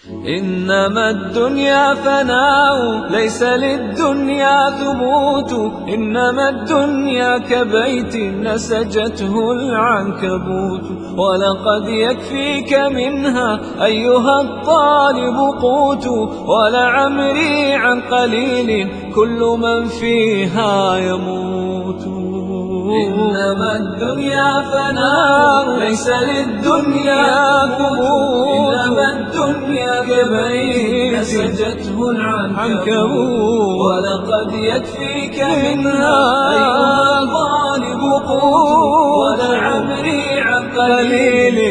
إنما الدنيا فناء ليس للدنيا ثبوت، إنما الدنيا كبيت نسجته العنكبوت. ولقد يكفيك منها أيها الطالب قوت، ولعمري عن قليل كل من فيها يموت. إنما الدنيا فناء ليس للدنيا ثبوت، إنما الدنيا كبيت نسجته العنكبوت. ولقد يكفيك منها أيها الطالب قوت، ولعمري عن قليل